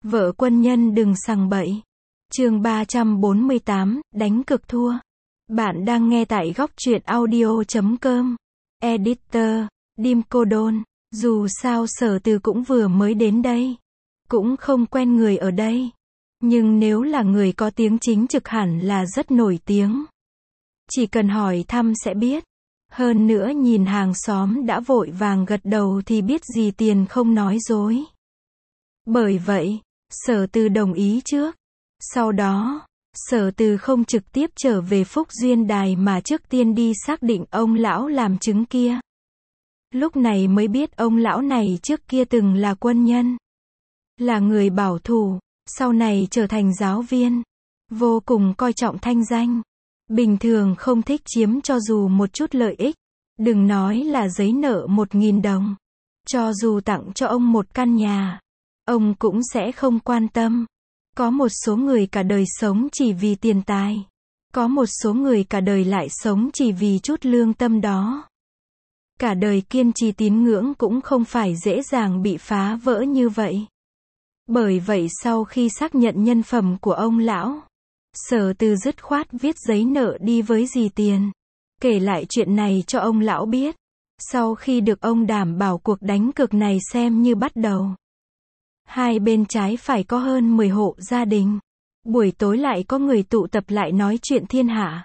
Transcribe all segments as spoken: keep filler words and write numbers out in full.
Vợ quân nhân đừng sằng bậy. Chương ba trăm bốn mươi tám, đánh cực thua. Bạn đang nghe tại góc truyện audio chấm com. Editor, Dim Cô Đôn. Dù sao Sở Từ cũng vừa mới đến đây. Cũng không quen người ở đây. Nhưng nếu là người có tiếng chính trực hẳn là rất nổi tiếng. Chỉ cần hỏi thăm sẽ biết. Hơn nữa nhìn hàng xóm đã vội vàng gật đầu thì biết gì tiền không nói dối. Bởi vậy, Sở Từ đồng ý trước. Sau đó, Sở Từ không trực tiếp trở về Phúc Duyên Đài mà trước tiên đi xác định ông lão làm chứng kia. Lúc này mới biết ông lão này trước kia từng là quân nhân. Là người bảo thủ, sau này trở thành giáo viên. Vô cùng coi trọng thanh danh. Bình thường không thích chiếm cho dù một chút lợi ích. Đừng nói là giấy nợ một nghìn đồng. Cho dù tặng cho ông một căn nhà, ông cũng sẽ không quan tâm. Có một số người cả đời sống chỉ vì tiền tài. Có một số người cả đời lại sống chỉ vì chút lương tâm đó. Cả đời kiên trì tín ngưỡng cũng không phải dễ dàng bị phá vỡ như vậy. Bởi vậy sau khi xác nhận nhân phẩm của ông lão, Sở Từ dứt khoát viết giấy nợ đi với dì Tiền. Kể lại chuyện này cho ông lão biết. Sau khi được ông đảm bảo cuộc đánh cược này xem như bắt đầu. Hai bên trái phải có hơn mười hộ gia đình. Buổi tối lại có người tụ tập lại nói chuyện thiên hạ.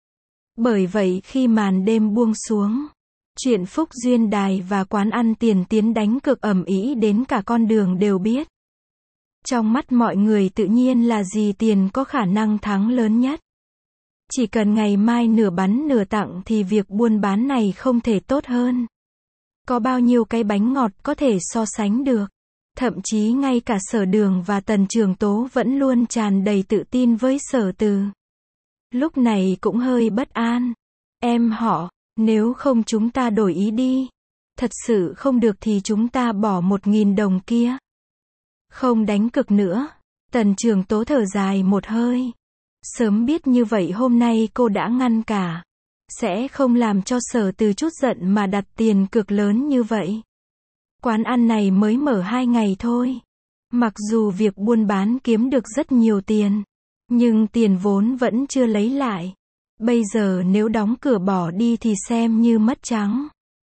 Bởi vậy khi màn đêm buông xuống, chuyện Phúc Duyên Đài và quán ăn Tiền Tiến đánh cược ầm ĩ đến cả con đường đều biết. Trong mắt mọi người tự nhiên là dì Tiền có khả năng thắng lớn nhất. Chỉ cần ngày mai nửa bắn nửa tặng thì việc buôn bán này không thể tốt hơn. Có bao nhiêu cái bánh ngọt có thể so sánh được. Thậm chí ngay cả Sở Đường và Tần Trường Tố vẫn luôn tràn đầy tự tin với Sở Từ. Lúc này cũng hơi bất an. Em họ, nếu không chúng ta đổi ý đi. Thật sự không được thì chúng ta bỏ một nghìn đồng kia. Không đánh cược nữa. Tần Trường Tố thở dài một hơi. Sớm biết như vậy hôm nay cô đã ngăn cả. Sẽ không làm cho Sở Từ chút giận mà đặt tiền cược lớn như vậy. Quán ăn này mới mở hai ngày thôi. Mặc dù việc buôn bán kiếm được rất nhiều tiền. Nhưng tiền vốn vẫn chưa lấy lại. Bây giờ nếu đóng cửa bỏ đi thì xem như mất trắng.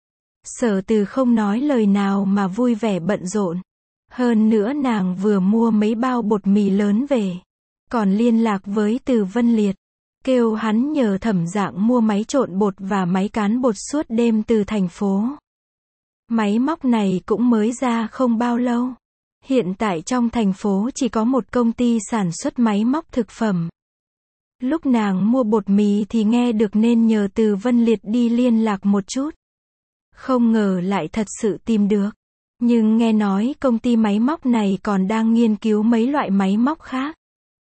Sở Từ không nói lời nào mà vui vẻ bận rộn. Hơn nữa nàng vừa mua mấy bao bột mì lớn về. Còn liên lạc với Từ Vân Liệt. Kêu hắn nhờ Thẩm Dạng mua máy trộn bột và máy cán bột suốt đêm từ thành phố. Máy móc này cũng mới ra không bao lâu. Hiện tại trong thành phố chỉ có một công ty sản xuất máy móc thực phẩm. Lúc nàng mua bột mì thì nghe được nên nhờ Từ Vân Liệt đi liên lạc một chút. Không ngờ lại thật sự tìm được. Nhưng nghe nói công ty máy móc này còn đang nghiên cứu mấy loại máy móc khác.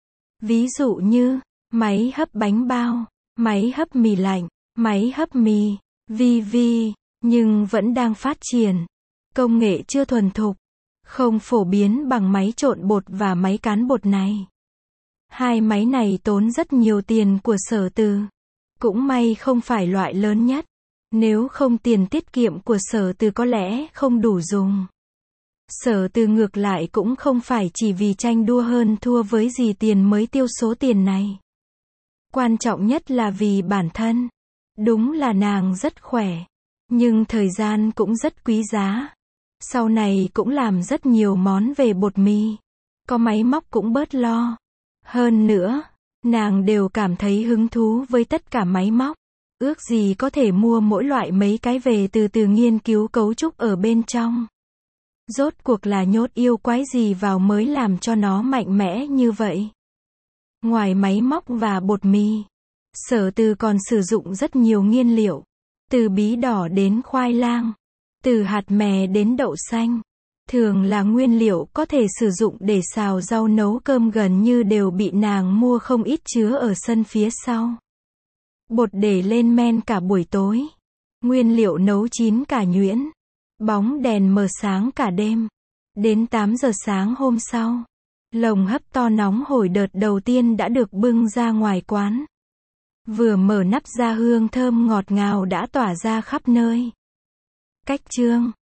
Ví dụ như, máy hấp bánh bao, máy hấp mì lạnh, máy hấp mì, vi vi, nhưng vẫn đang phát triển. Công nghệ chưa thuần thục, không phổ biến bằng máy trộn bột và máy cán bột này. Hai máy này tốn rất nhiều tiền của Sở Từ. Cũng may không phải loại lớn nhất. Nếu không tiền tiết kiệm của Sở Từ có lẽ không đủ dùng. Sở Từ ngược lại cũng không phải chỉ vì tranh đua hơn thua với dì Tiền mới tiêu số tiền này. Quan trọng nhất là vì bản thân. Đúng là nàng rất khỏe. Nhưng thời gian cũng rất quý giá. Sau này cũng làm rất nhiều món về bột mì. Có máy móc cũng bớt lo. Hơn nữa, nàng đều cảm thấy hứng thú với tất cả máy móc. Ước gì có thể mua mỗi loại mấy cái về từ từ nghiên cứu cấu trúc ở bên trong. Rốt cuộc là nhốt yêu quái gì vào mới làm cho nó mạnh mẽ như vậy. Ngoài máy móc và bột mì, Sở Từ còn sử dụng rất nhiều nguyên liệu. Từ bí đỏ đến khoai lang. Từ hạt mè đến đậu xanh. Thường là nguyên liệu có thể sử dụng để xào rau nấu cơm gần như đều bị nàng mua không ít chứa ở sân phía sau. Bột để lên men cả buổi tối. Nguyên liệu nấu chín cả nhuyễn. Bóng đèn mờ sáng cả đêm. Đến tám giờ sáng hôm sau, lồng hấp to nóng hổi đợt đầu tiên đã được bưng ra ngoài quán. Vừa mở nắp ra hương thơm ngọt ngào đã tỏa ra khắp nơi. Cách chương